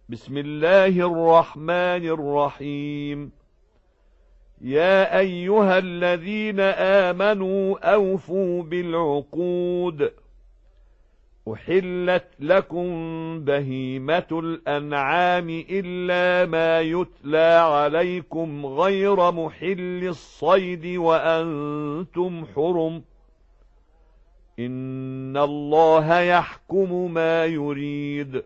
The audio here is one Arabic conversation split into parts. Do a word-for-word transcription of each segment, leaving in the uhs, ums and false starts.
بسم الله الرحمن الرحيم. يا أيها الذين آمنوا أوفوا بالعقود. أحلت لكم بهيمة الأنعام إلا ما يتلى عليكم غير محل الصيد وأنتم حرم. إن الله يحكم ما يريد.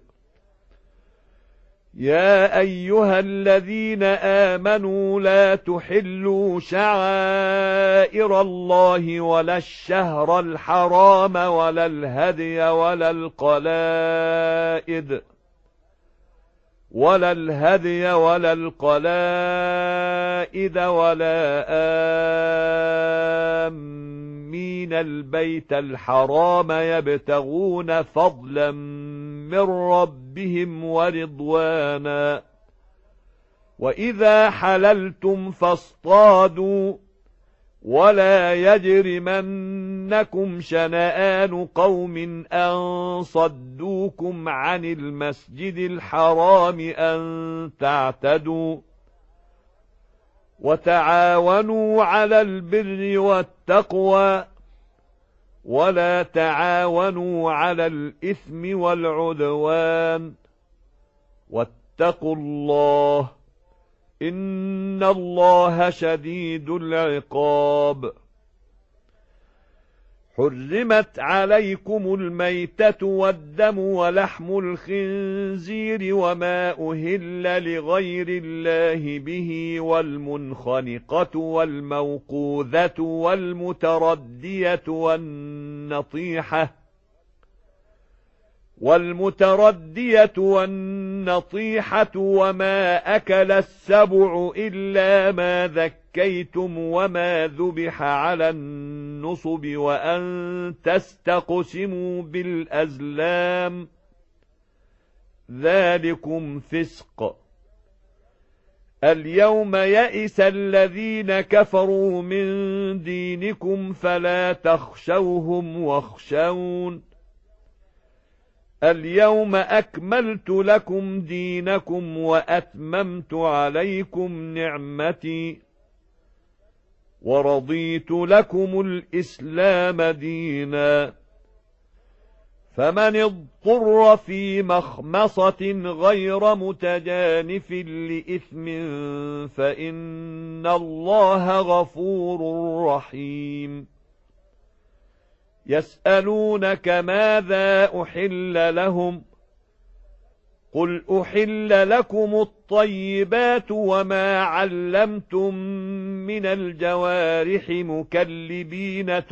يا أيها الذين آمنوا لا تحلوا شعائر الله ولا الشهر الحرام ولا الهدي ولا القلائد ولا الهدي ولا القلائد ولا آمين البيت الحرام يبتغون فضلا من ربهم ورضوانا. وإذا حللتم فاصطادوا ولا يجرمنكم شنآن قوم أن صدوكم عن المسجد الحرام أن تعتدوا. وتعاونوا على البر والتقوى ولا تعاونوا على الإثم والعدوان. واتقوا الله إن الله شديد العقاب. حرمت عليكم الميتة والدم ولحم الخنزير وما أهل لغير الله به والمنخنقة والموقوذة والمتردية والنطيحة والمتردية والنطيحة وما أكل السبع إلا ما ذكيتم وما ذبح على النصب وأن تستقسموا بالأزلام ذلكم فسق. اليوم يئس الذين كفروا من دينكم فلا تخشوهم واخشون. اليوم أكملت لكم دينكم وأتممت عليكم نعمتي ورضيت لكم الإسلام دينا. فمن اضطر في مخمصة غير متجانف لإثم فإن الله غفور رحيم. يسألونك ماذا أحل لهم قل أحل لكم الطيبات وما علمتم من الجوارح مكلبين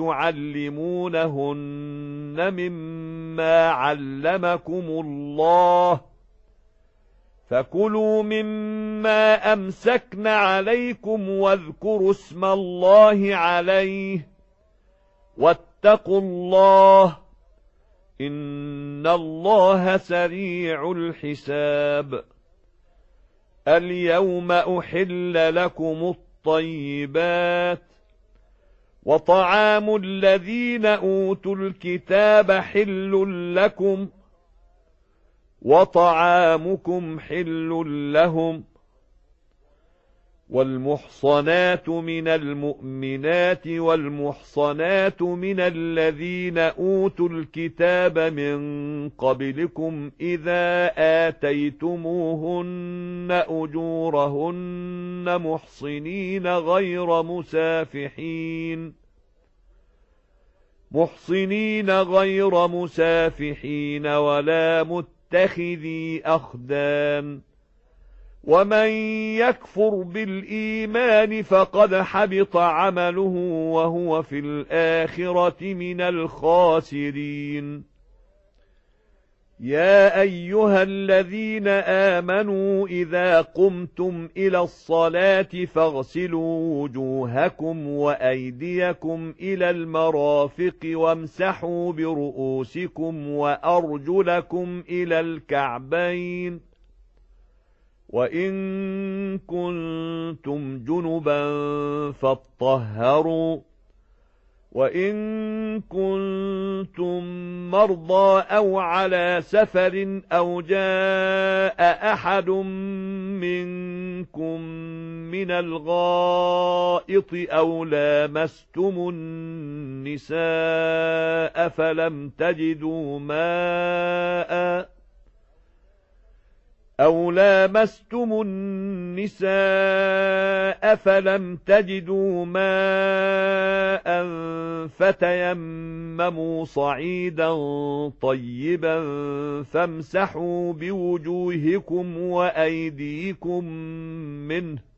تعلمونهن مما علمكم الله فكلوا مما أمسكن عليكم واذكروا اسم الله عليه واتقوا الله إن الله سريع الحساب. اليوم أحل لكم الطيبات وطعام الذين أوتوا الكتاب حل لكم وطعامكم حل لهم. والمحصنات من المؤمنات والمحصنات من الذين أوتوا الكتاب من قبلكم إذا آتيتموهن أجورهن محصنين غير مسافحين محصنين غير مسافحين ولا متخذي أخدان. ومن يكفر بالإيمان فقد حبط عمله وهو في الآخرة من الخاسرين. يا أيها الذين آمنوا إذا قمتم إلى الصلاة فاغسلوا وجوهكم وأيديكم إلى المرافق وامسحوا برؤوسكم وأرجلكم إلى الكعبين وإن كنتم جنبا فاطهروا وَإِن كُنتُم مَّرْضَىٰ أَوْ عَلَىٰ سَفَرٍ أَوْ جَاءَ أَحَدٌ مِّنكُم مِّنَ الْغَائِطِ أَوْ لَامَسْتُمُ النِّسَاءَ فَلَمْ تَجِدُوا مَاءً أَوْ لَامَسْتُمُ النِّسَاءَ فَلَمْ تَجِدُوا مَاءً فَتَيَمَّمُوا صَعِيدًا طَيِّبًا فَامْسَحُوا بِوُجُوهِكُمْ وَأَيْدِيكُمْ مِنْهُ ۚ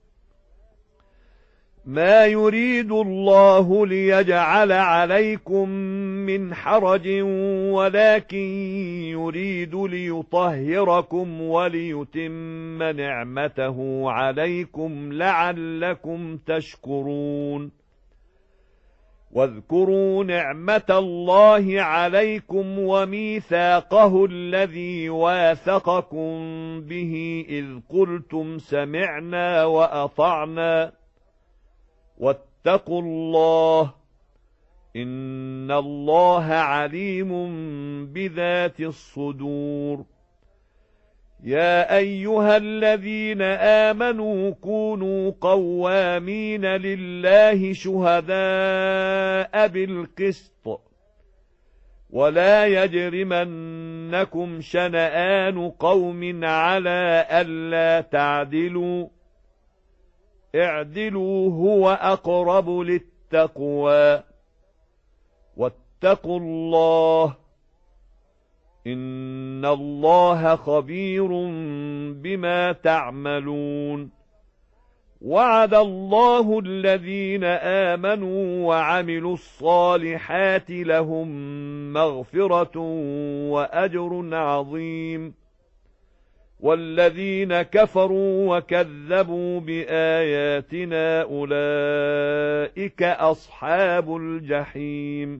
مَا يُرِيدُ اللَّهُ لِيَجْعَلَ عَلَيْكُمْ مِنْ حَرَجٍ وَلَكِنْ يُرِيدُ لِيُطَهِّرَكُمْ وَلِيُتِمَّ نِعْمَتَهُ عَلَيْكُمْ لَعَلَّكُمْ تَشْكُرُونَ. وَاذْكُرُوا نِعْمَةَ اللَّهِ عَلَيْكُمْ وَمِيثَاقَهُ الَّذِي وَاثَقَكُم بِهِ إِذْ قُلْتُمْ سَمِعْنَا وَأَطَعْنَا وَاتَّقُوا اللَّهَ إِنَّ اللَّهَ عَلِيمٌ بِذَاتِ الصُّدُورِ. يَا أَيُّهَا الَّذِينَ آمَنُوا كُونُوا قَوَّامِينَ لِلَّهِ شُهَدَاءَ بِالْقِسْطِ وَلَا يَجْرِمَنَّكُمْ شَنَآنُ قَوْمٍ عَلَىٰ أَلَّا تَعْدِلُوا اعْدِلُوا هُوَ أَقْرَبُ لِلتَّقْوَىٰ وَاتَّقُوا اللَّهَ إِنَّ اللَّهَ خَبِيرٌ بِمَا تَعْمَلُونَ. وَعَدَ اللَّهُ الَّذِينَ آمَنُوا وَعَمِلُوا الصَّالِحَاتِ لَهُم مَّغْفِرَةٌ وَأَجْرٌ عَظِيمٌ. وَالَّذِينَ كَفَرُوا وَكَذَّبُوا بِآيَاتِنَا أُولَئِكَ أَصْحَابُ الْجَحِيمِ.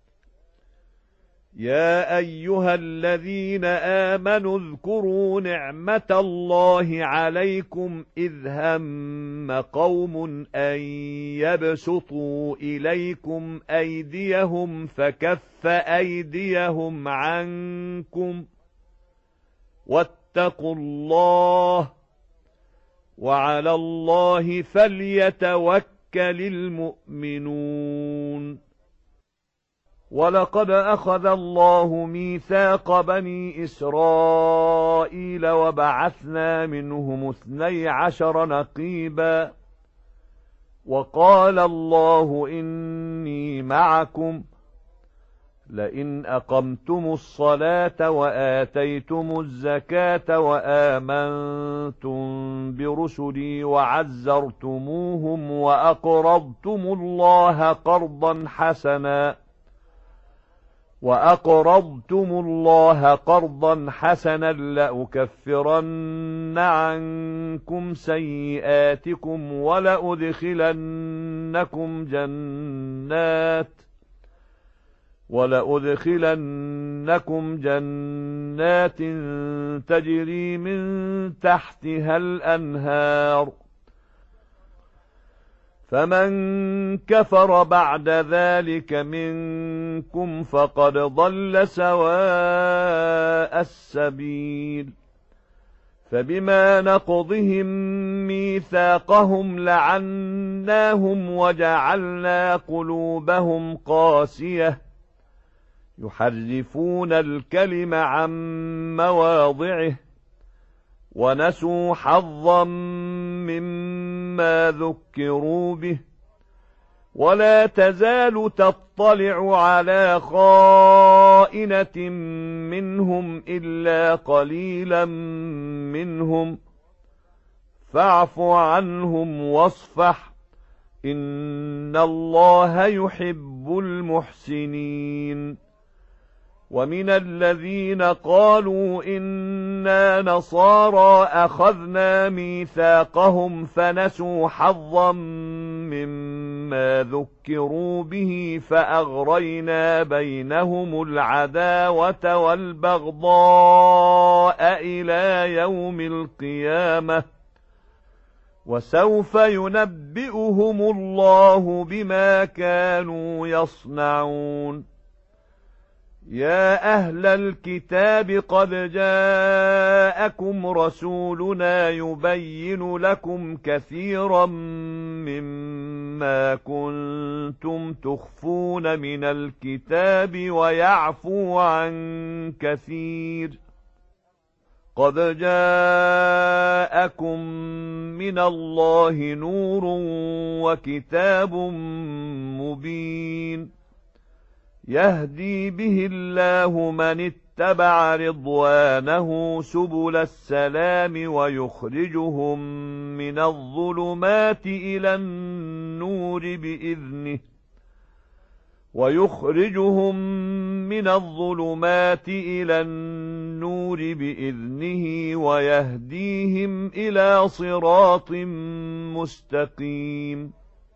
يَا أَيُّهَا الَّذِينَ آمَنُوا اذْكُرُوا نِعْمَةَ اللَّهِ عَلَيْكُمْ إِذْ هَمَّ قَوْمٌ أَن يَبْسُطُوا إِلَيْكُمْ أَيْدِيَهُمْ فَكَفَّ أَيْدِيَهُمْ عَنكُمْ وَاتَّقُوا اللَّهَ وَعَلَى اللَّهِ فَلْيَتَوَكَّلِ الْمُؤْمِنُونَ. وَلَقَدْ أَخَذَ اللَّهُ مِيثَاقَ بَنِي إِسْرَائِيلَ وَبَعَثْنَا مِنْهُمُ اثْنَيْ عَشَرَ نَقِيبًا وَقَالَ اللَّهُ إِنِّي مَعَكُمْ لئن أقمتم الصلاة وآتيتم الزكاة وآمنتم برسلي وعزرتموهم وأقرضتم الله قرضا حسنا وأقرضتم الله قرضا حسنا لأكفرن عنكم سيئاتكم ولأدخلنكم جنات ولأدخلنكم جنات تجري من تحتها الأنهار فمن كفر بعد ذلك منكم فقد ضل سواء السبيل. فبما نقضهم ميثاقهم لعناهم وجعلنا قلوبهم قاسية يحرفون الكلم عن مواضعه ونسوا حظا مما ذكروا به ولا تزال تطلع على خائنة منهم إلا قليلا منهم فاعف عنهم واصفح إن الله يحب المحسنين. ومن الذين قالوا إنا نصارى أخذنا ميثاقهم فنسوا حظا مما ذكروا به فأغرينا بينهم العداوة والبغضاء إلى يوم القيامة وسوف ينبئهم الله بما كانوا يصنعون. يا أهل الكتاب قد جاءكم رسولنا يبين لكم كثيرا مما كنتم تخفون من الكتاب ويعفو عن كثير. قد جاءكم من الله نور وكتاب مبين يهدي به الله من اتبع رضوانه سبل السلام ويخرجهم من الظلمات إلى النور بإذنه ويخرجهم من الظلمات إلى النور بإذنه ويهديهم إلى صراط مستقيم.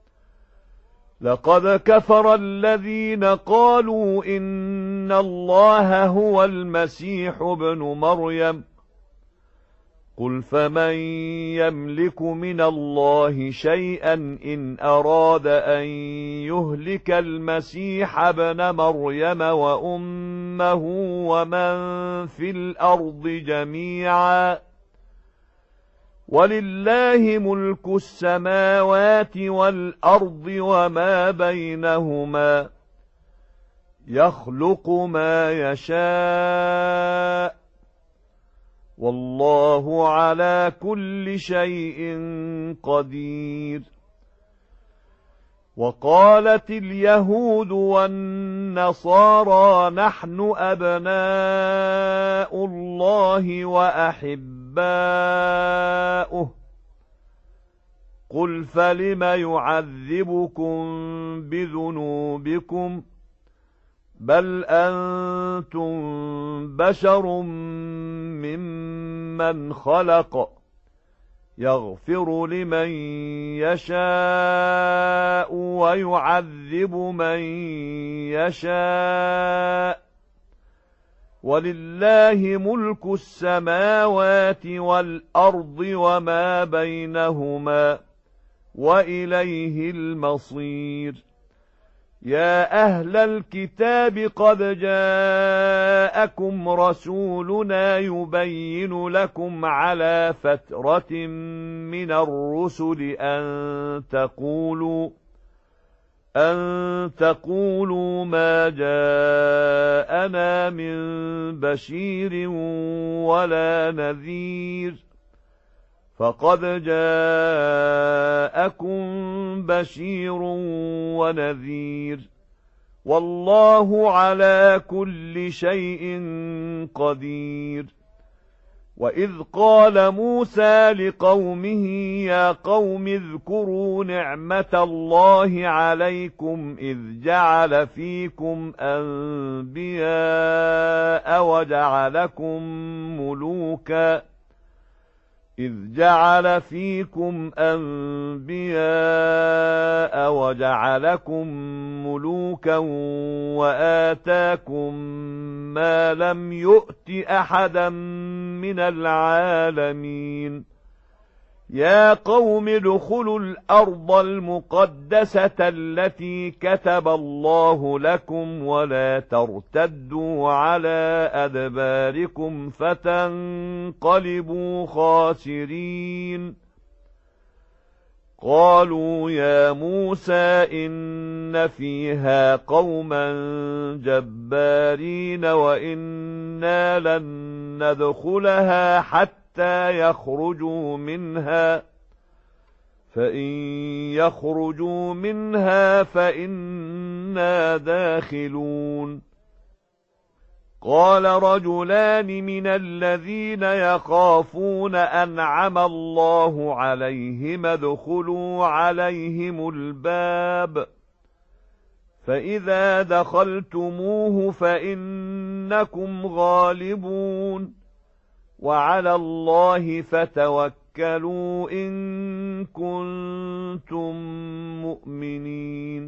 لقد كفر الذين قالوا إن الله هو المسيح ابن مريم قل فمن يملك من الله شيئا إن أراد أن يهلك المسيح ابن مريم وأمه ومن في الأرض جميعا ولله ملك السماوات والأرض وما بينهما يخلق ما يشاء والله على كل شيء قدير. وقالت اليهود والنصارى نحن أبناء الله وأحباؤه قل فلم يعذبكم بذنوبكم بل أنتم بشر ممن خلق يغفر لمن يشاء ويعذب من يشاء ولله ملك السماوات والأرض وما بينهما وإليه المصير. يا أهل الكتاب قد جاءكم رسولنا يبين لكم على فترة من الرسل أن تقولوا أن تقولوا ما جاءنا من بشير ولا نذير فقد جاءكم بشير ونذير والله على كل شيء قدير. وإذ قال موسى لقومه يا قوم اذكروا نعمة الله عليكم إذ جعل فيكم أنبياء وجعلكم ملوكا إذ جعل فيكم أنبياء وجعلكم ملوكا وآتاكم ما لم يؤت أحدا من العالمين. يا قوم ادخلوا الأرض المقدسة التي كتب الله لكم ولا ترتدوا على أدباركم فتنقلبوا خاسرين. قالوا يا موسى إن فيها قوما جبارين وإنا لن ندخلها حتى يخرجوا منها فإن يخرجوا منها فإنا داخلون. قال رجلان من الذين يخافون أنعم الله عليهم ادخلوا عليهم الباب فإذا دخلتموه فإنكم غالبون وعلى الله فتوكلوا إن كنتم مؤمنين.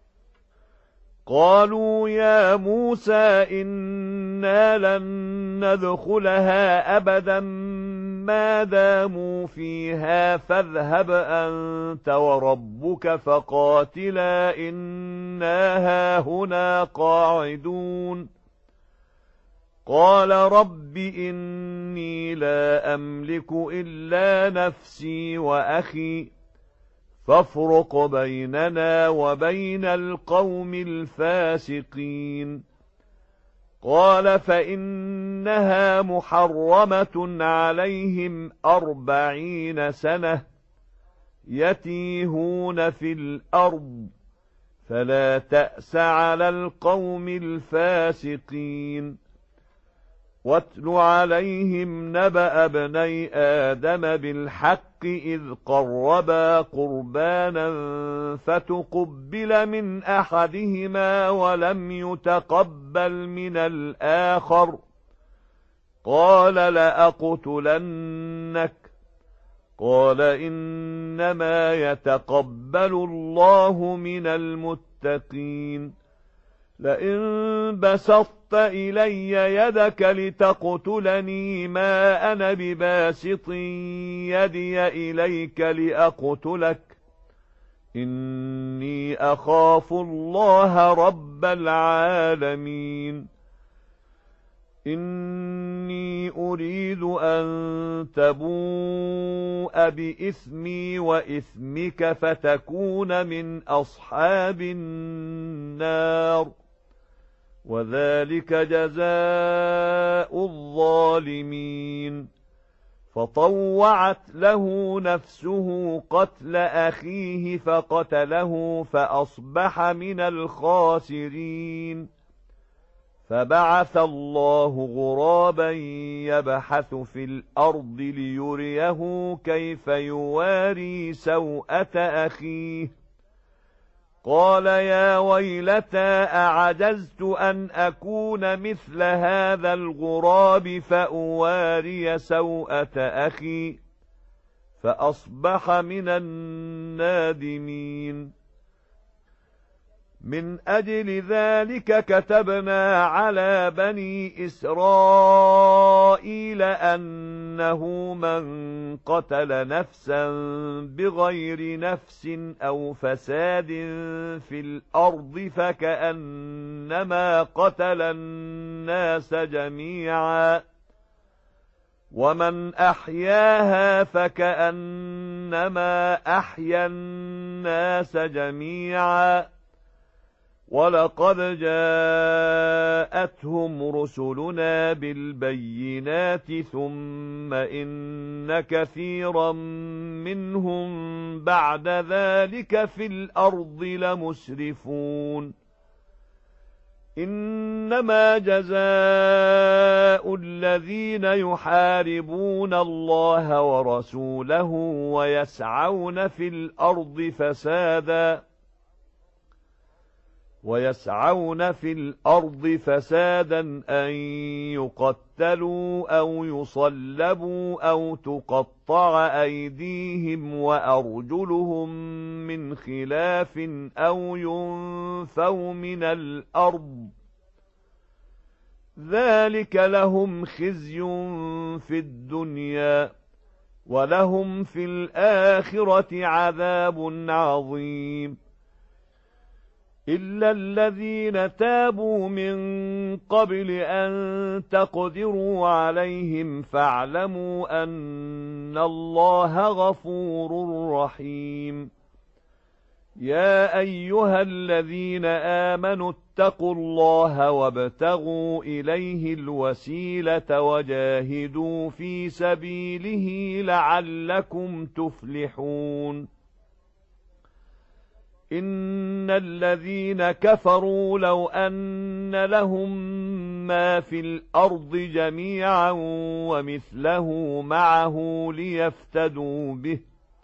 قالوا يا موسى إنا لن ندخلها أبدا ما داموا فيها فاذهب أنت وربك فقاتلا إنا هاهنا قاعدون قال رب إني لا أملك إلا نفسي وأخي فافرق بيننا وبين القوم الفاسقين قال فإنها محرمة عليهم أربعين سنة يتيهون في الأرض فلا تأس على القوم الفاسقين واتل عليهم نبأ ابني آدم بالحق إذ قربا قربانا فتقبل من أحدهما ولم يتقبل من الآخر قال لأقتلنك قال إنما يتقبل الله من المتقين لئن بسطت إلي يدك لتقتلني ما أنا بباسط يدي إليك لأقتلك إني أخاف الله رب العالمين إني أريد أن تبوء بإثمي وإثمك فتكون من أصحاب النار وذلك جزاء الظالمين فطوعت له نفسه قتل أخيه فقتله فأصبح من الخاسرين فبعث الله غرابا يبحث في الأرض ليريه كيف يواري سوءة أخيه قال يا ويلتى أعجزت أن أكون مثل هذا الغراب فأواري سوءة أخي فأصبح من النادمين من أجل ذلك كتبنا على بني إسرائيل أنه من قتل نفسا بغير نفس أو فساد في الأرض فكأنما قتل الناس جميعا ومن أحياها فكأنما أحيا الناس جميعا ولقد جاءتهم رسلنا بالبينات ثم إن كثيرا منهم بعد ذلك في الأرض لمسرفون إنما جزاء الذين يحاربون الله ورسوله ويسعون في الأرض فسادا ويسعون في الأرض فسادا أن يقتلوا أو يصلبوا أو تقطع أيديهم وأرجلهم من خلاف أو ينفوا من الأرض ذلك لهم خزي في الدنيا ولهم في الآخرة عذاب عظيم إلا الذين تابوا من قبل أن تقدروا عليهم فاعلموا أن الله غفور رحيم يا أيها الذين آمنوا اتقوا الله وابتغوا إليه الوسيلة وجاهدوا في سبيله لعلكم تفلحون إن الذين كفروا لو أن لهم ما في الأرض جميعا ومثله معه ليفتدوا به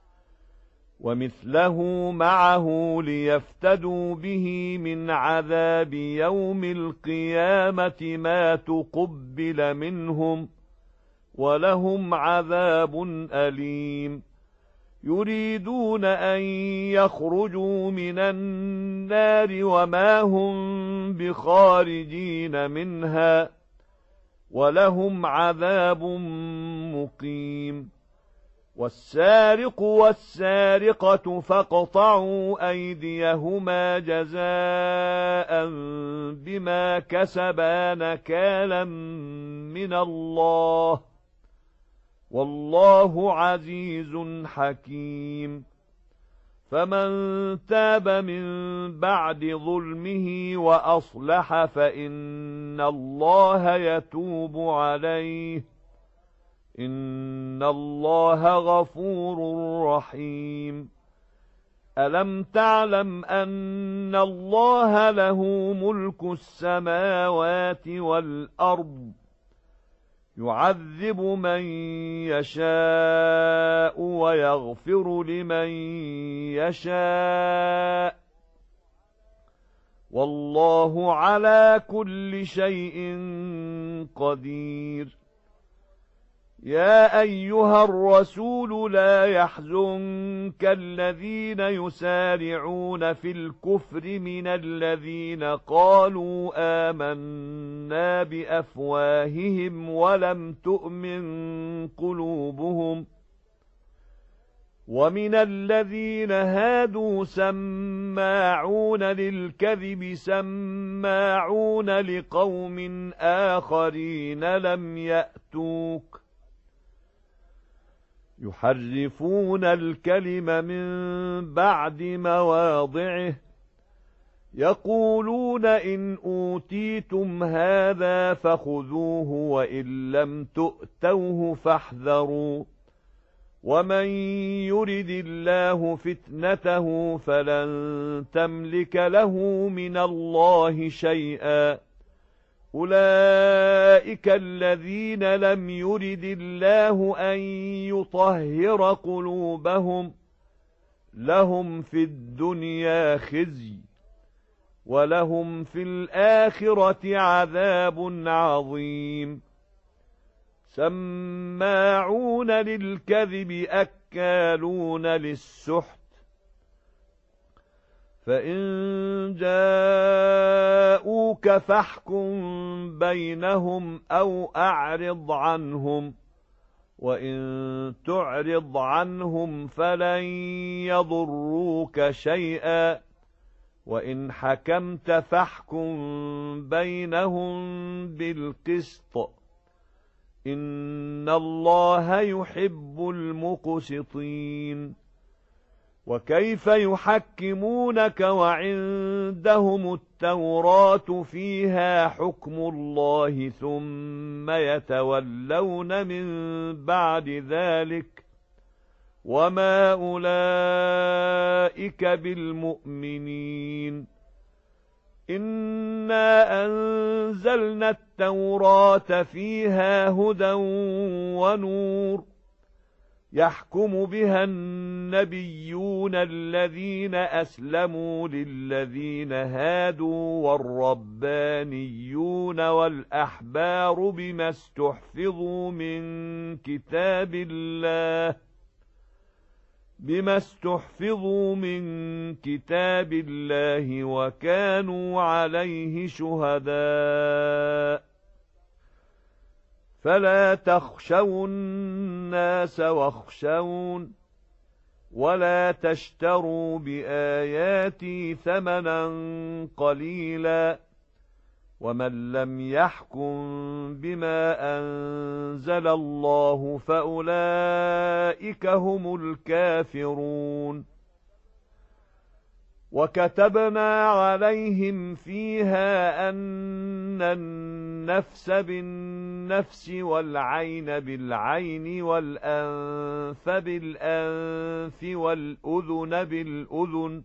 ومثله معه ليفتدوا به من عذاب يوم القيامة ما تقبل منهم ولهم عذاب أليم يريدون أن يخرجوا من النار وما هم بخارجين منها ولهم عذاب مقيم. والسارق والسارقة فاقطعوا أيديهما جزاء بما كسبا نكالا من الله، والله عزيز حكيم. فمن تاب من بعد ظلمه وأصلح فإن الله يتوب عليه، إن الله غفور رحيم. ألم تعلم أن الله له ملك السماوات والأرض، يعذب من يشاء ويغفر لمن يشاء، والله على كل شيء قدير. يا أيها الرسول لا يحزنك الذين يسارعون في الكفر من الذين قالوا آمنا بأفواههم ولم تؤمن قلوبهم، ومن الذين هادوا سماعون للكذب سماعون لقوم آخرين لم يأتوك، يحرفون الكلم من بعد مواضعه، يقولون إن أوتيتم هذا فخذوه وإن لم تؤتوه فاحذروا، ومن يرد الله فتنته فلن تملك له من الله شيئا. أولئك الذين لم يرد الله أن يطهر قلوبهم، لهم في الدنيا خزي ولهم في الآخرة عذاب عظيم. سماعون للكذب أكالون للسحت، فإن جاءوك فاحكم بينهم أو أعرض عنهم، وإن تعرض عنهم فلن يضروك شيئا، وإن حكمت فاحكم بينهم بالقسط، إن الله يحب المقسطين. وكيف يحكمونك وعندهم التوراة فيها حكم الله ثم يتولون من بعد ذلك، وما أولئك بالمؤمنين. إنا أنزلنا التوراة فيها هدى ونور، يحكم بها النبيون الذين أسلموا للذين هادوا والربانيون والأحبار بما استحفظوا من كتاب الله بما استحفظوا من كتاب الله وكانوا عليه شهداء. فلا تخشوا الناس واخشون، ولا تشتروا بآياتي ثمنا قليلا، ومن لم يحكم بما أنزل الله فأولئك هم الكافرون. وكتبنا عليهم فيها أن النفس بالنفس والعين بالعين والأنف بالأنف والأذن بالأذن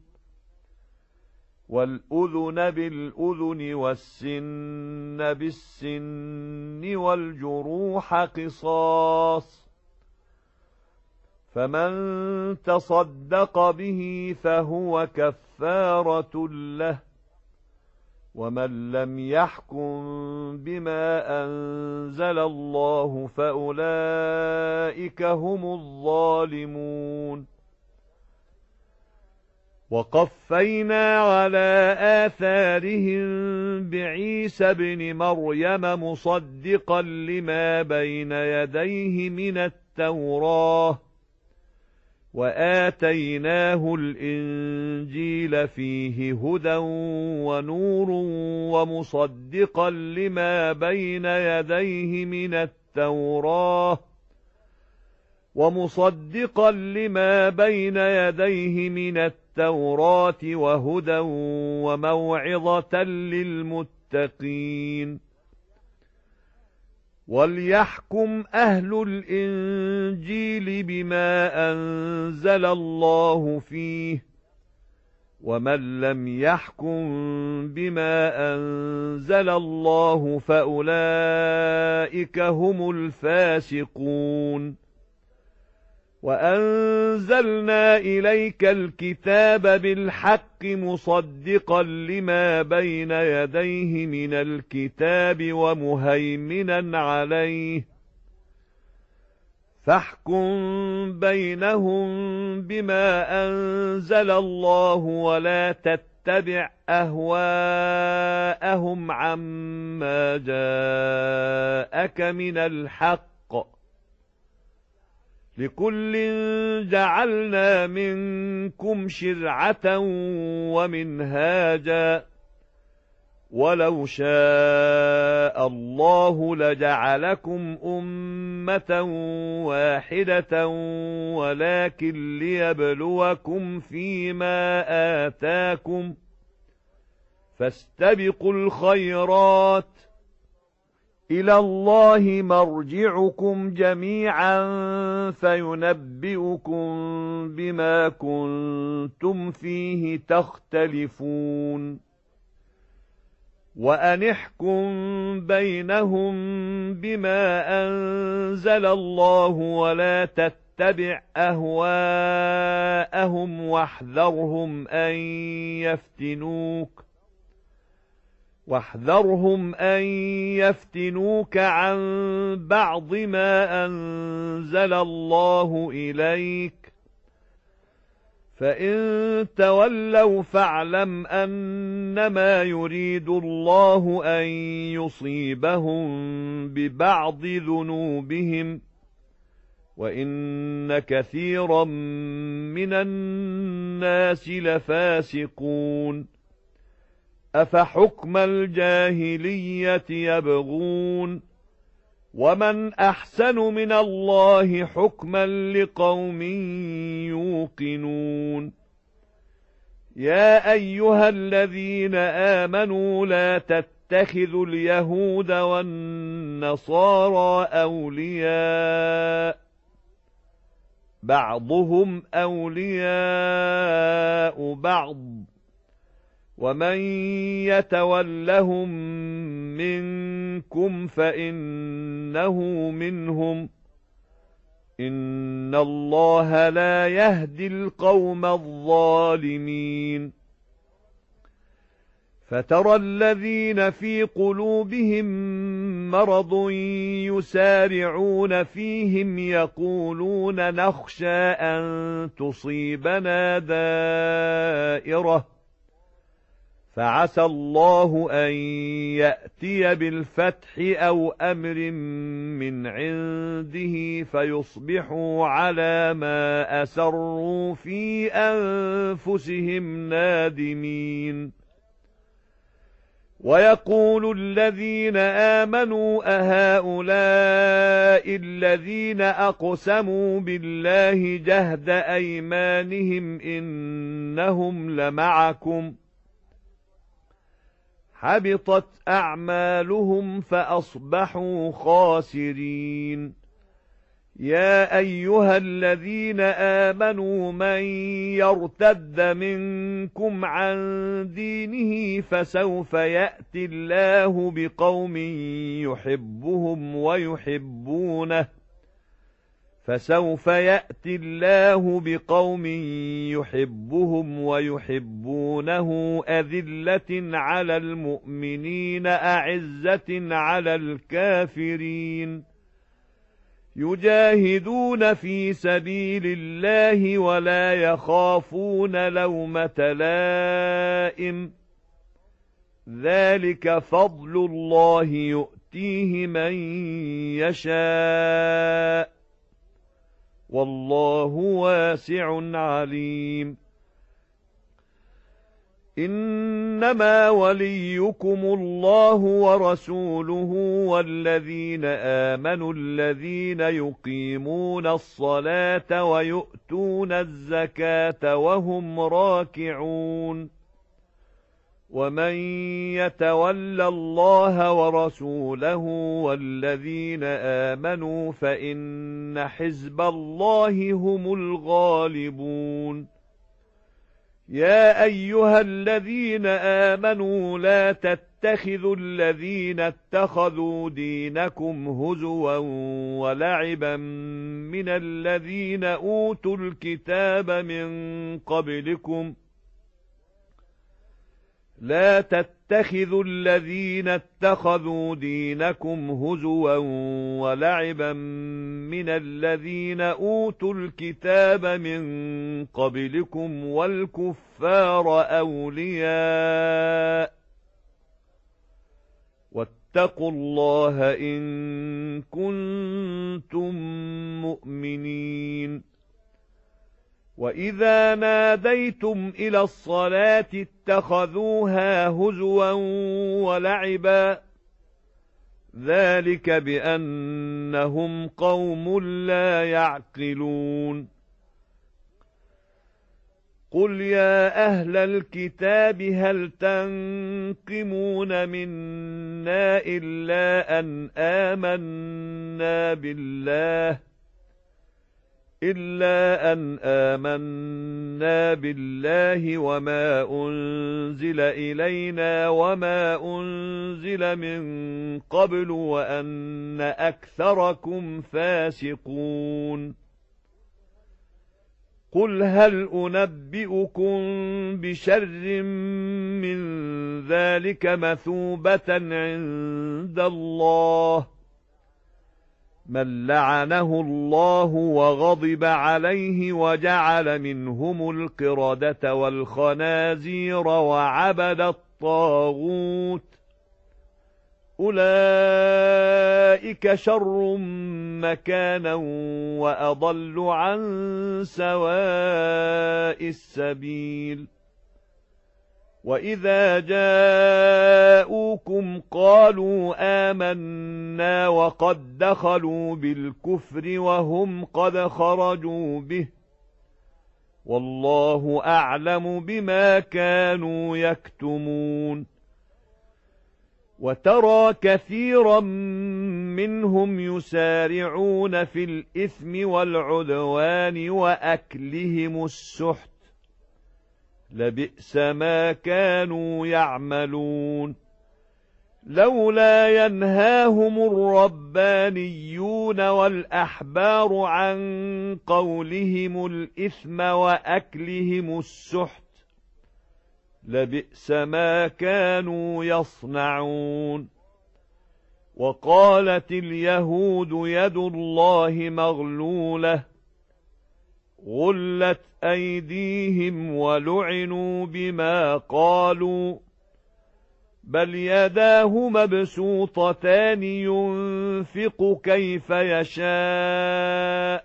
والأذن بالأذن والسن بالسن والجروح قصاص، فمن تصدق به فهو كفارة له، ومن لم يحكم بما أنزل الله فأولئك هم الظالمون. وقفينا على آثارهم بعيسى ابن مريم مصدقا لما بين يديه من التوراة وآتيناه الإنجيل فيه هدى ونور ومصدقا لما بين يديه من التوراة ومصدقا لما بين يديه من التوراة وهدى وموعظة للمتقين وليحكم أهل الإنجيل بما أنزل الله فيه ومن لم يحكم بما أنزل الله فأولئك هم الفاسقون وأنزلنا إليك الكتاب بالحق مصدقا لما بين يديه من الكتاب ومهيمنا عليه فاحكم بينهم بما أنزل الله ولا تتبع أهواءهم عما جاءك من الحق لكل جعلنا منكم شرعة ومنهاجا ولو شاء الله لجعلكم أمة واحدة ولكن ليبلوكم فيما آتاكم فاستبقوا الخيرات إلى الله مرجعكم جميعا فينبئكم بما كنتم فيه تختلفون وأنحكم بينهم بما أنزل الله ولا تتبع أهواءهم واحذرهم أن يفتنوك واحذرهم أن يفتنوك عن بعض ما أنزل الله إليك فإن تولوا فاعلم أنما يريد الله أن يصيبهم ببعض ذنوبهم وإن كثيرا من الناس لفاسقون أفحكم الجاهلية يبغون ومن أحسن من الله حكما لقوم يوقنون يا أيها الذين آمنوا لا تتخذوا اليهود والنصارى أولياء بعضهم أولياء بعض ومن يتولهم منكم فإنه منهم إن الله لا يهدي القوم الظالمين فترى الذين في قلوبهم مرض يسارعون فيهم يقولون نخشى أن تصيبنا دائرة فعسى الله أن يأتي بالفتح أو أمر من عنده فيصبحوا على ما أسروا في أنفسهم نادمين ويقول الذين آمنوا أهؤلاء الذين أقسموا بالله جهد أيمانهم إنهم لمعكم حبطت أعمالهم فأصبحوا خاسرين يا أيها الذين آمنوا من يرتد منكم عن دينه فسوف يأتي الله بقوم يحبهم ويحبونه فسوف يأتي الله بقوم يحبهم ويحبونه أذلة على المؤمنين أعزة على الكافرين يجاهدون في سبيل الله ولا يخافون لومة لائم ذلك فضل الله يؤتيه من يشاء والله واسع عليم إنما وليكم الله ورسوله والذين آمنوا الذين يقيمون الصلاة ويؤتون الزكاة وهم راكعون ومن يتول الله ورسوله والذين آمنوا فإن حزب الله هم الغالبون يا أيها الذين آمنوا لا تتخذوا الذين اتخذوا دينكم هزوا ولعبا من الذين أوتوا الكتاب من قبلكم لا تتخذوا الذين اتخذوا دينكم هزوا ولعبا من الذين أوتوا الكتاب من قبلكم والكفار أولياء واتقوا الله إن كنتم مؤمنين وإذا ناديتم إلى الصلاة اتخذوها هزوا ولعبا ذلك بأنهم قوم لا يعقلون قل يا أهل الكتاب هل تنقمون منا إلا أن آمنا بالله إلا أن آمنا بالله وما أنزل إلينا وما أنزل من قبل وأن أكثركم فاسقون قل هل أنبئكم بشر من ذلك مثوبة عند الله من لعنه الله وغضب عليه وجعل منهم القردة والخنازير وعبد الطاغوت أولئك شر مكانا وأضل عن سواء السبيل وإذا جاءوكم قالوا آمنا وقد دخلوا بالكفر وهم قد خرجوا به والله أعلم بما كانوا يكتمون وترى كثيرا منهم يسارعون في الإثم والعدوان وأكلهم السحت لبئس ما كانوا يعملون لولا ينهاهم الربانيون والأحبار عن قولهم الإثم وأكلهم السحت لبئس ما كانوا يصنعون وقالت اليهود يد الله مغلولة غلت أيديهم ولعنوا بما قالوا بل يداه مبسوطتان ينفق كيف يشاء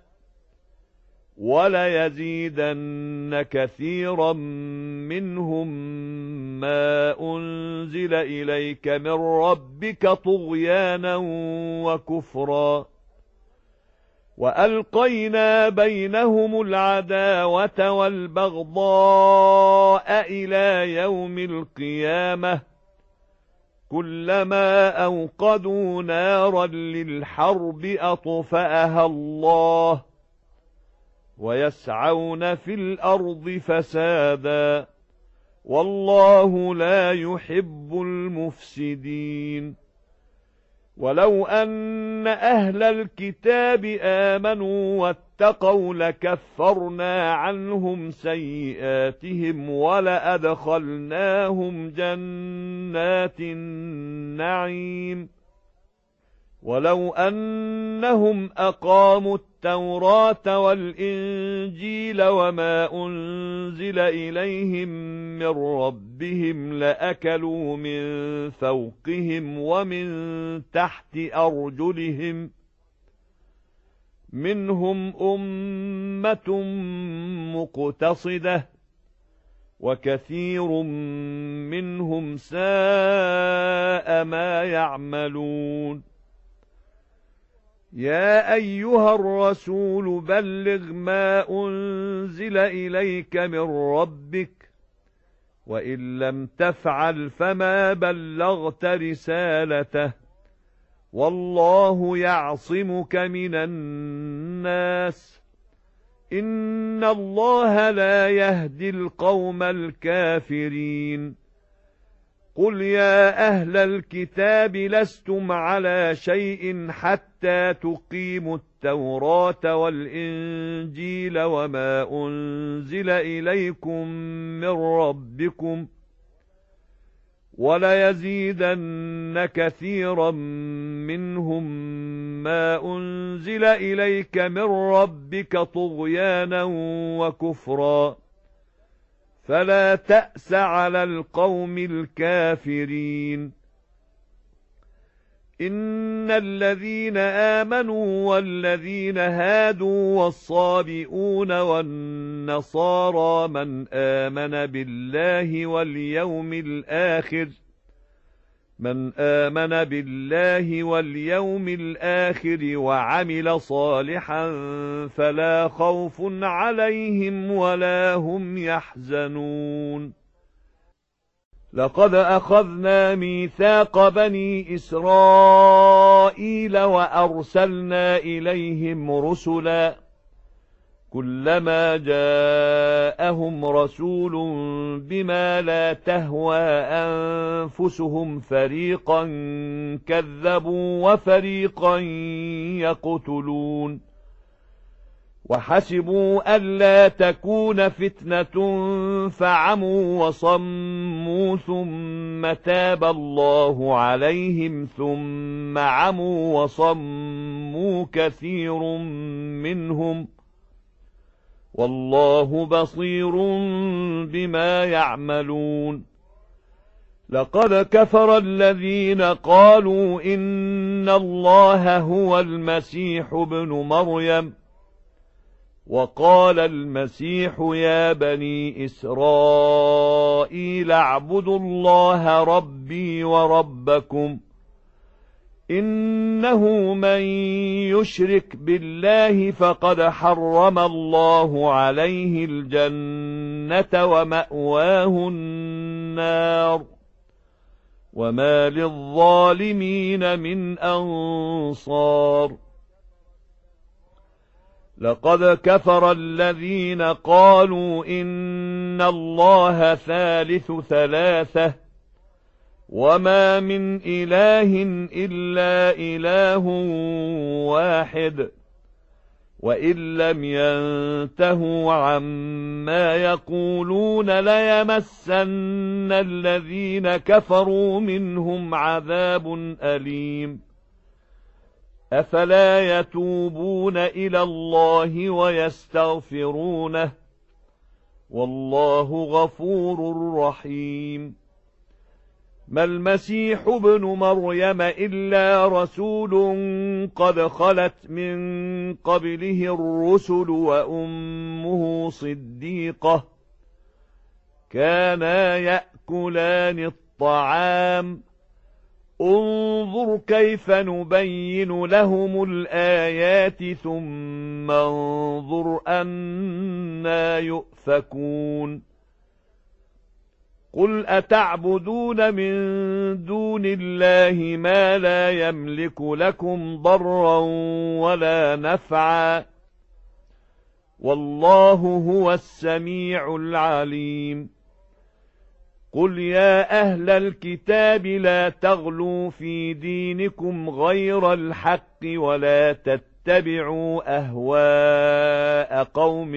وليزيدن كثيرا منهم ما أنزل إليك من ربك طغيانا وكفرا وألقينا بينهم العداوة والبغضاء إلى يوم القيامة كلما أوقدوا نارا للحرب أطفأها الله ويسعون في الأرض فسادا والله لا يحب المفسدين ولو أن أهل الكتاب آمنوا واتقوا لكفرنا عنهم سيئاتهم ولأدخلناهم جنات النعيم ولو أنهم أقاموا التوراة والإنجيل وما أنزل إليهم من ربهم لأكلوا من فوقهم ومن تحت أرجلهم منهم أمة مقتصدة وكثير منهم ساء ما يعملون يا أيها الرسول بلغ ما أنزل إليك من ربك وإن لم تفعل فما بلغت رسالته والله يعصمك من الناس إن الله لا يهدي القوم الكافرين قل يا أهل الكتاب لستم على شيء حتى تقيموا التوراة والإنجيل وما أنزل إليكم من ربكم وليزيدن كثيرا منهم ما أنزل إليك من ربك طغيانا وكفرا فلا تأس على القوم الكافرين إن الذين آمنوا والذين هادوا والصابئون والنصارى من آمن بالله واليوم الآخر من آمن بالله واليوم الآخر وعمل صالحا فلا خوف عليهم ولا هم يحزنون لقد أخذنا ميثاق بني إسرائيل وأرسلنا إليهم رسلا كلما جاءهم رسول بما لا تهوى أنفسهم فريقا كذبوا وفريقا يقتلون وحسبوا ألا تكون فتنة فعموا وصموا ثم تاب الله عليهم ثم عموا وصموا كثير منهم والله بصير بما يعملون لقد كفر الذين قالوا إن الله هو المسيح ابن مريم وقال المسيح يا بني إسرائيل اعبدوا الله ربي وربكم إنه من يشرك بالله فقد حرم الله عليه الجنة ومأواه النار وما للظالمين من أنصار لقد كفر الذين قالوا إن الله ثالث ثلاثة وما من إله إلا إله واحد وإن لم ينتهوا عما يقولون ليمسن الذين كفروا منهم عذاب أليم أفلا يتوبون إلى الله ويستغفرونه والله غفور رحيم ما المسيح ابن مريم إلا رسول قد خلت من قبله الرسل وأمه صديقة كانا يأكلان الطعام انظر كيف نبين لهم الآيات ثم انظر أنا يؤفكون قل أتعبدون من دون الله ما لا يملك لكم ضرا ولا نفعا والله هو السميع العليم قل يا أهل الكتاب لا تغلوا في دينكم غير الحق ولا تتبعوا أهواء قوم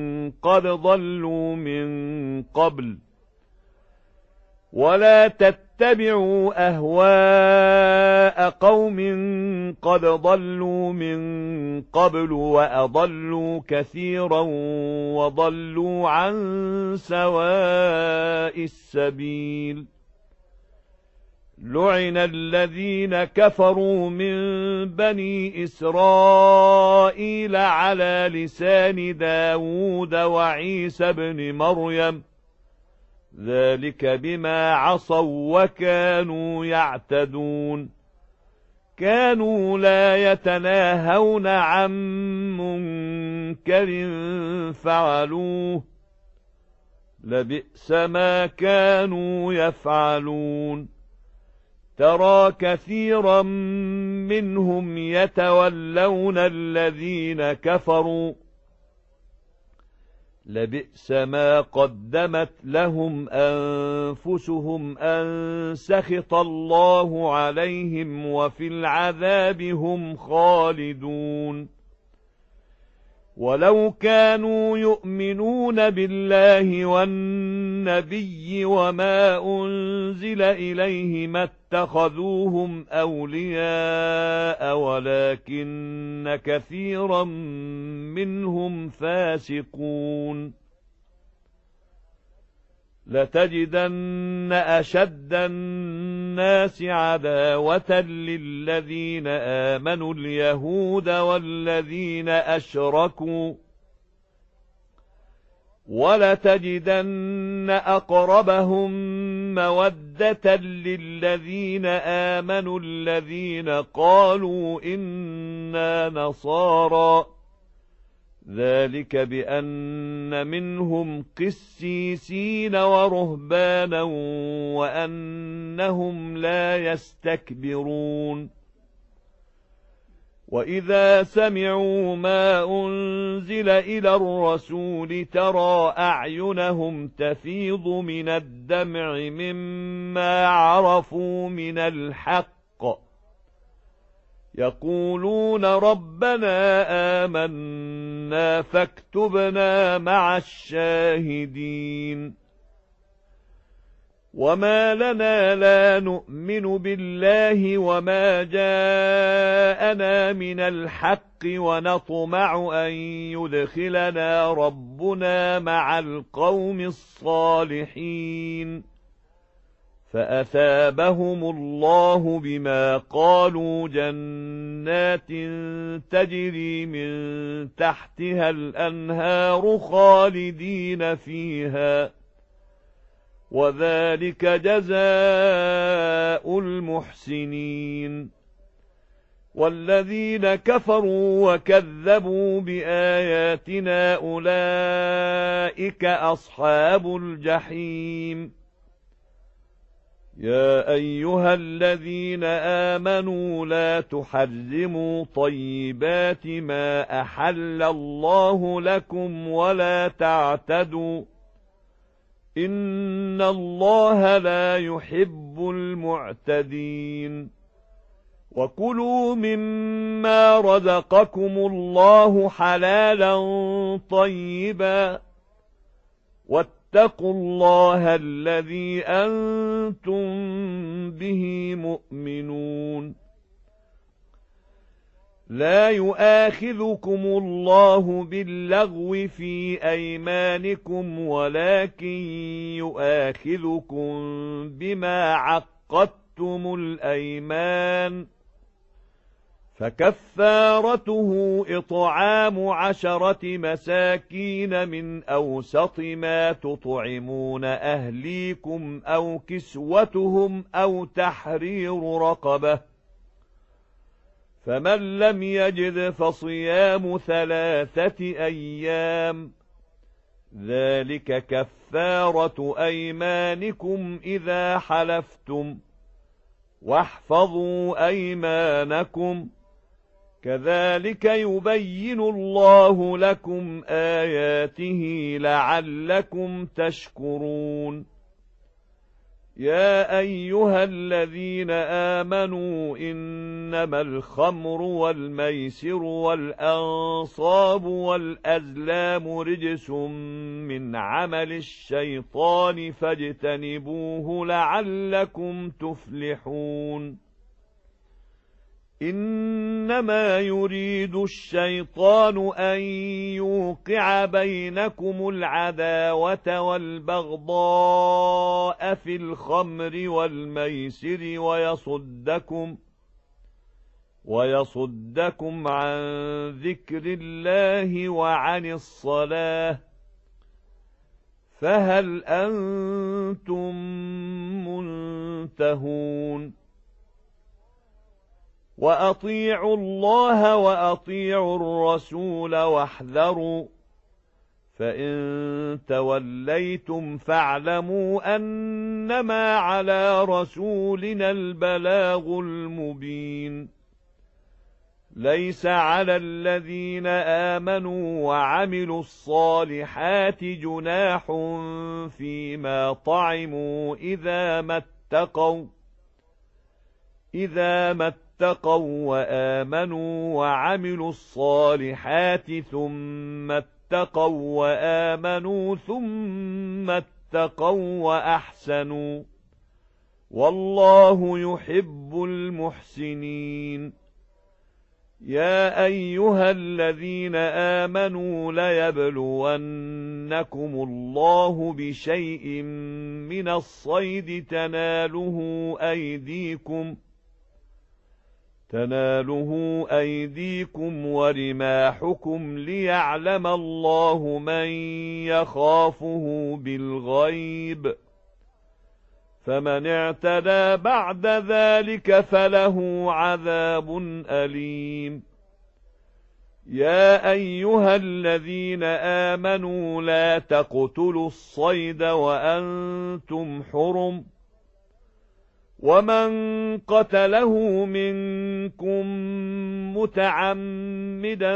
قد ضلوا من قبل ولا تتبعوا تتبعوا أهواء قوم قد ضلوا من قبل وأضلوا كثيرا وضلوا عن سواء السبيل. لعن الذين كفروا من بني إسرائيل على لسان داود وعيسى بن مريم ذلك بما عصوا وكانوا يعتدون. كانوا لا يتناهون عن منكر فعلوه لبئس ما كانوا يفعلون. ترى كثيرا منهم يتولون الذين كفروا لبئس ما قدمت لهم أنفسهم أن سخط الله عليهم وفي العذاب هم خالدون. ولو كانوا يؤمنون بالله والنبي وما أنزل إليه ما اتخذوهم أولياء ولكن كثيرا منهم فاسقون. لتجدن أشد الناس عداوة للذين آمنوا اليهود والذين أشركوا ولتجدن أقربهم مودة للذين آمنوا الذين قالوا إنا نصارى ذلك بأن منهم قسيسين ورهبانا وأنهم لا يستكبرون. وإذا سمعوا ما أنزل إلى الرسول ترى أعينهم تفيض من الدمع مما عرفوا من الحق يقولون ربنا آمنا فاكتبنا مع الشاهدين. وما لنا لا نؤمن بالله وما جاءنا من الحق ونطمع أن يدخلنا ربنا مع القوم الصالحين فأثابهم الله بما قالوا جنات تجري من تحتها الأنهار خالدين فيها وذلك جزاء المحسنين. والذين كفروا وكذبوا بآياتنا أولئك أصحاب الجحيم. يا أيها الذين آمنوا لا تحرموا طيبات ما أحل الله لكم ولا تعتدوا إن الله لا يحب المعتدين. وكلوا مما رزقكم الله حلالا طيبا واتقوا الله الذي أنتم به مؤمنون. لا يؤاخذكم الله باللغو في أيمانكم ولكن يؤاخذكم بما عقدتم الأيمان فكفارته إطعام عشرة مساكين من أوسط ما تطعمون أهليكم أو كسوتهم أو تحرير رقبة فمن لم يجد فصيام ثلاثة أيام ذلك كفارة أيمانكم إذا حلفتم واحفظوا أيمانكم كذلك يبين الله لكم آياته لعلكم تشكرون. يا أيها الذين آمنوا إنما الخمر والميسر والأنصاب والأزلام رجس من عمل الشيطان فاجتنبوه لعلكم تفلحون إنما يريد الشيطان أن يوقع بينكم العداوة والبغضاء في الخمر والميسر ويصدكم ويصدكم عن ذكر الله وعن الصلاة فهل أنتم منتهون وأطيعوا الله وأطيعوا الرسول واحذروا فإن توليتم فاعلموا أنما على رسولنا البلاغ المبين ليس على الذين آمنوا وعملوا الصالحات جناح فيما طعموا إذا ما اتقوا إذا ما اتقوا وآمنوا وعملوا الصالحات ثم اتقوا وآمنوا ثم اتقوا وأحسنوا والله يحب المحسنين يا أيها الذين آمنوا ليبلونكم الله بشيء من الصيد تناله أيديكم تناله أيديكم ورماحكم ليعلم الله من يخافه بالغيب فمن اعتدى بعد ذلك فله عذاب أليم يا أيها الذين آمنوا لا تقتلوا الصيد وأنتم حرم ومن قتله منكم متعمدا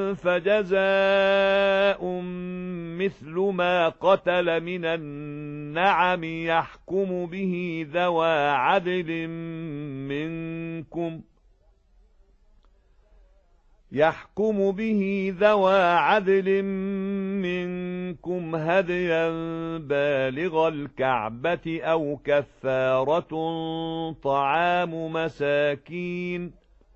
فجزاء مثل ما قتل من النعم يحكم به ذوى عدل منكم يحكم به ذوى عدل منكم هديا بالغ الكعبة أو كفارة طعام مساكين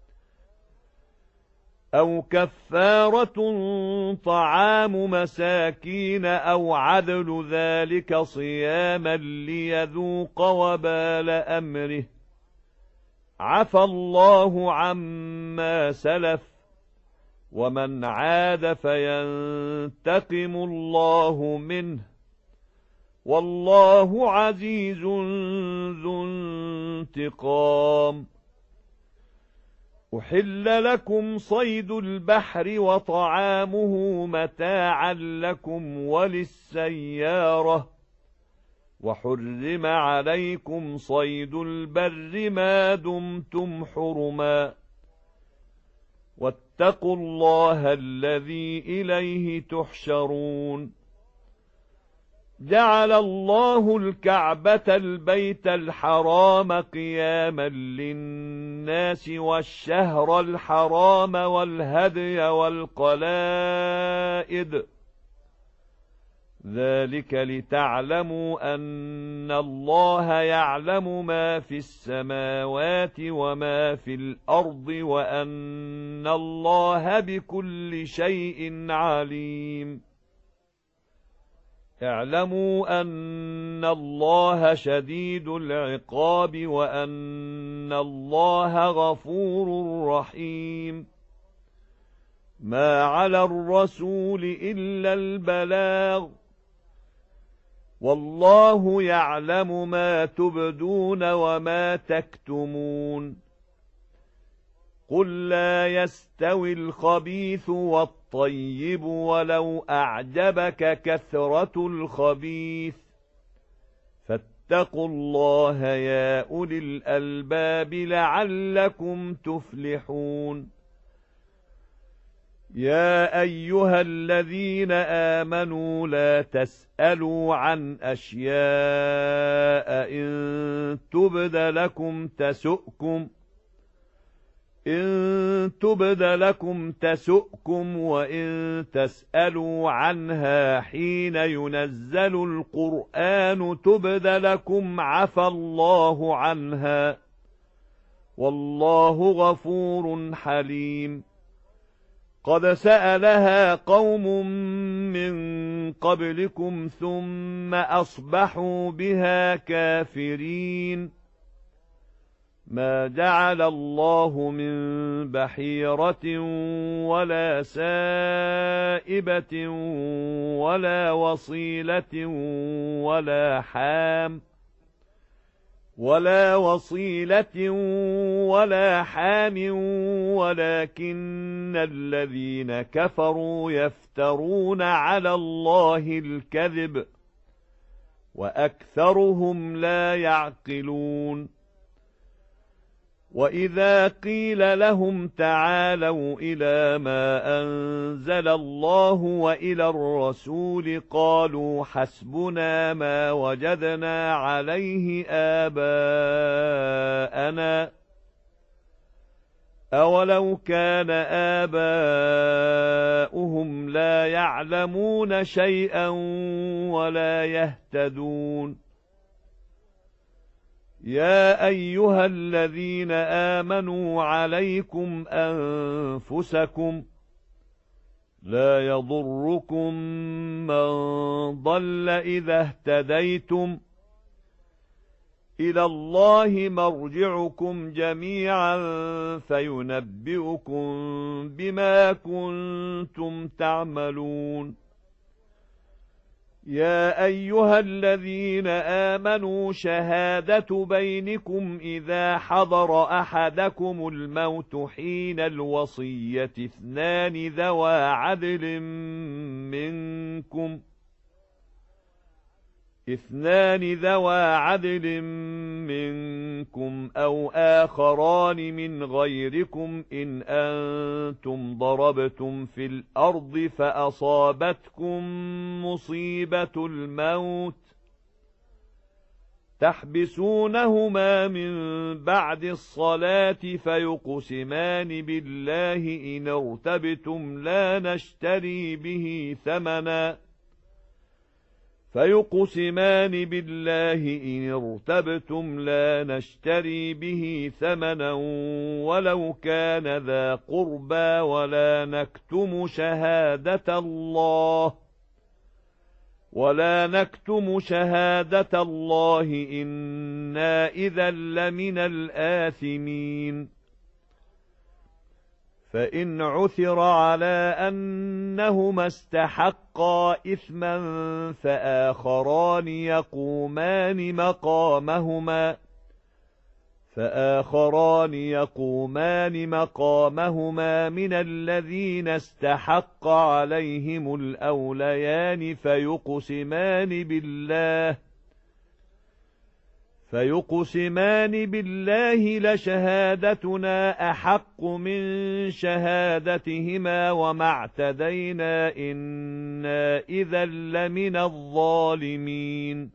أو كفارة طعام مساكين أو عدل ذلك صياما ليذوق وبال أمره عفى الله عما سلف ومن عاد فينتقم الله منه والله عزيز ذو انتقام أحل لكم صيد البحر وطعامه متاعا لكم وللسيارة وحرم عليكم صيد البر ما دمتم حرما واتقوا الله الذي إليه تحشرون جعل الله الكعبة البيت الحرام قياما للناس والشهر الحرام والهدي والقلائد ذلك لتعلموا أن الله يعلم ما في السماوات وما في الأرض وأن الله بكل شيء عليم اعلموا أن الله شديد العقاب وأن الله غفور رحيم ما على الرسول إلا البلاغ والله يعلم ما تبدون وما تكتمون قل لا يستوي الخبيث والطيب ولو أعجبك كثرة الخبيث فاتقوا الله يا أولي الألباب لعلكم تفلحون يا أيها الذين آمنوا لا تسألوا عن أشياء إن تبد لكم تسؤكم إن تبد لكم تسؤكم وإن تسألوا عنها حين ينزل القرآن تبد لكم عفى الله عنها والله غفور حليم. قد سألها قوم من قبلكم ثم أصبحوا بها كافرين. ما جعل الله من بحيرة ولا سائبة ولا وصيلة ولا حام ولا وصيلة ولا حام ولكن الذين كفروا يفترون على الله الكذب وأكثرهم لا يعقلون. وإذا قيل لهم تعالوا إلى ما أنزل الله وإلى الرسول قالوا حسبنا ما وجدنا عليه آباءنا أولو كان آباؤهم لا يعلمون شيئا ولا يهتدون. يا أيها الذين آمنوا عليكم أنفسكم لا يضركم من ضل إذا اهتديتم إلى الله مرجعكم جميعا فينبئكم بما كنتم تعملون. يا أيها الذين آمنوا شهادة بينكم إذا حضر أحدكم الموت حين الوصية اثنان ذوى عدل منكم اثنان ذوى عدل منكم أو آخران من غيركم إن أنتم ضربتم في الأرض فأصابتكم مصيبة الموت تحبسونهما من بعد الصلاة فيقسمان بالله إن ارتبتم لا نشتري به ثمنا فيقسمان بالله إن ارتبتم لا نشتري به ثمنا ولو كان ذا قربى ولا نكتم شهادة الله ولا نكتم شهادة الله إنا إذا لمن الآثمين. فإن عثر على أنهما استحقا إثما فآخران يقومان مقامهما فآخران يقومان مقامهما من الذين استحق عليهم الأوليان فيقسمان بالله فيقسمان بالله لشهادتنا أحق من شهادتهما وما اعتدينا إنا إذا لمن الظالمين.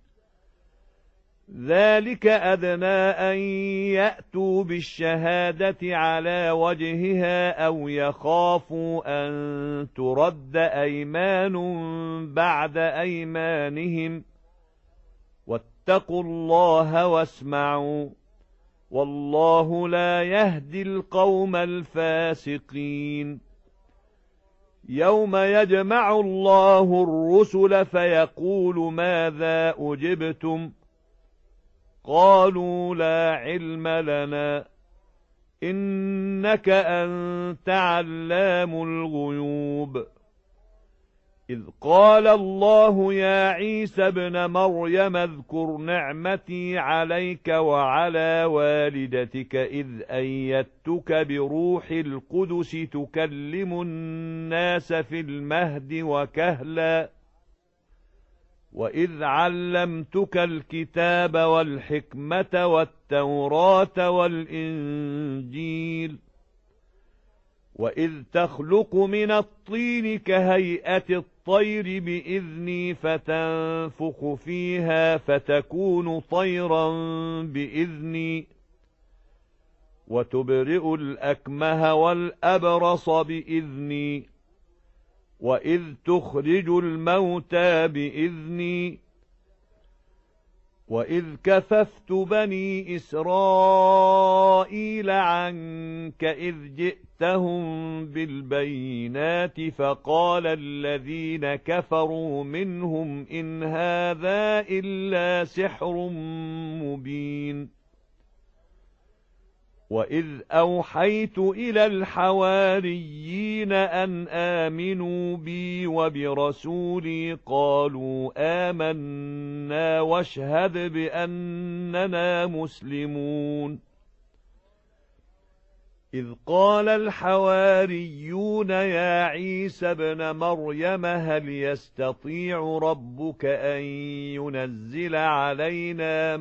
ذلك أدنى أن يأتوا بالشهادة على وجهها أو يخافوا أن ترد أيمان بعد أيمانهم واتقوا الله واسمعوا والله لا يهدي القوم الفاسقين. يوم يجمع الله الرسل فيقول ماذا أجبتم قالوا لا علم لنا إنك أنت علام الغيوب. إذ قال الله يا عيسى ابن مريم اذكر نعمتي عليك وعلى والدتك إذ أيدتك بروح القدس تكلم الناس في المهد وكهلا وإذ علمتك الكتاب والحكمة والتوراة والإنجيل وإذ تخلق من الطين كهيئة الطير بإذني فتنفخ فيها فتكون طيرا بإذني وتبرئ الأكمه والأبرص بإذني وإذ تخرج الموتى بإذني وإذ كففت بني إسرائيل عنك إذ جئتهم بالبينات فقال الذين كفروا منهم إن هذا إلا سحر مبين وإذ أوحيت إلى الحواريين أن آمنوا بي وبرسولي قالوا آمنا واشهد بأننا مسلمون إذ قال الحواريون يا عيسى ابن مريم هل يستطيع ربك أن ينزل علينا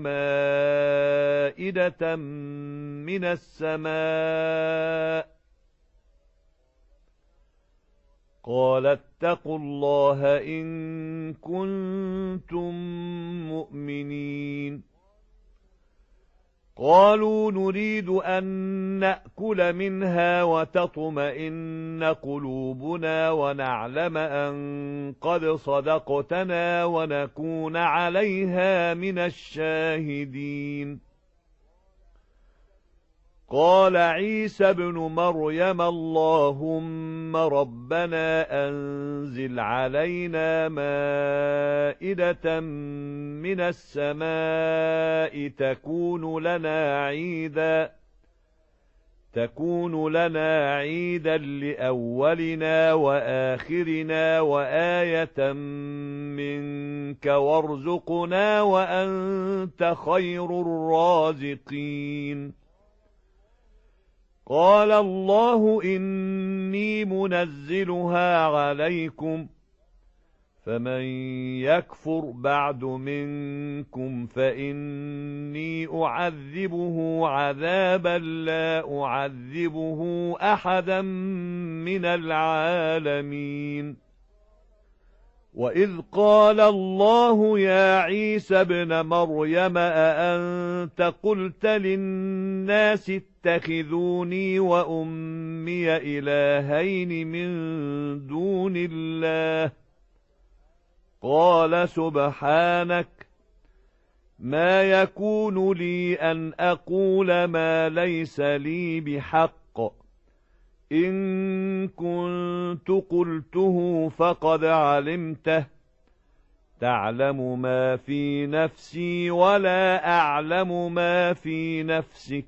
مائدة من السماء قال اتقوا الله إن كنتم مؤمنين قالوا نريد أن نأكل منها وتطمئن قلوبنا ونعلم أن قد صدقتنا ونكون عليها من الشاهدين قال عيسى ابن مريم اللهم ربنا أنزل علينا مائدة من السماء تكون لنا عيدا تكون لنا عيدا لأولنا وآخرنا وآية منك وارزقنا وأنت خير الرازقين قال الله إني منزلها عليكم فمن يكفر بعد منكم فإني أعذبه عذابا لا أعذبه أحدا من العالمين وإذ قال الله يا عيسى ابن مريم أأنت قلت للناس اتخذوني وأمي إلهين من دون الله قال سبحانك ما يكون لي أن أقول ما ليس لي بحق إن كنت قلته فقد علمته تعلم ما في نفسي ولا أعلم ما في نفسك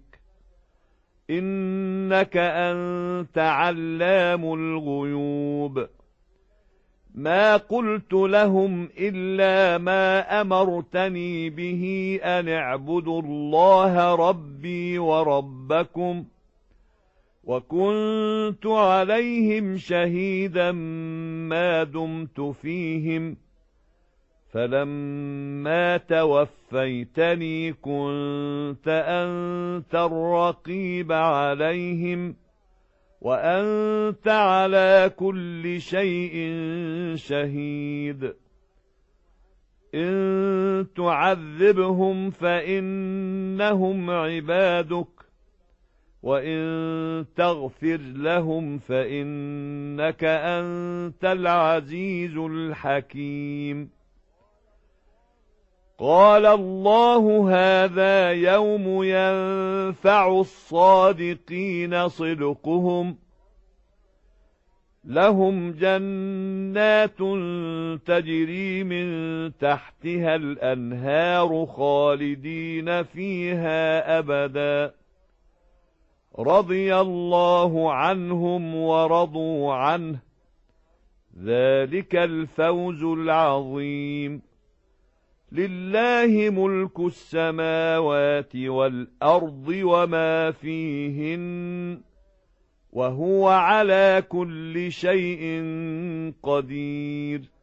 إنك أنت علام الغيوب ما قلت لهم إلا ما أمرتني به أن اعبدوا الله ربي وربكم وكنت عليهم شهيدا ما دمت فيهم فلما توفيتني كنت أنت الرقيب عليهم وأنت على كل شيء شهيد إن تعذبهم فإنهم عبادك وإن تغفر لهم فإنك أنت العزيز الحكيم قال الله هذا يوم ينفع الصادقين صدقهم لهم جنات تجري من تحتها الأنهار خالدين فيها أبدا رضي الله عنهم ورضوا عنه ذلك الفوز العظيم لله ملك السماوات والأرض وما فيهن وهو على كل شيء قدير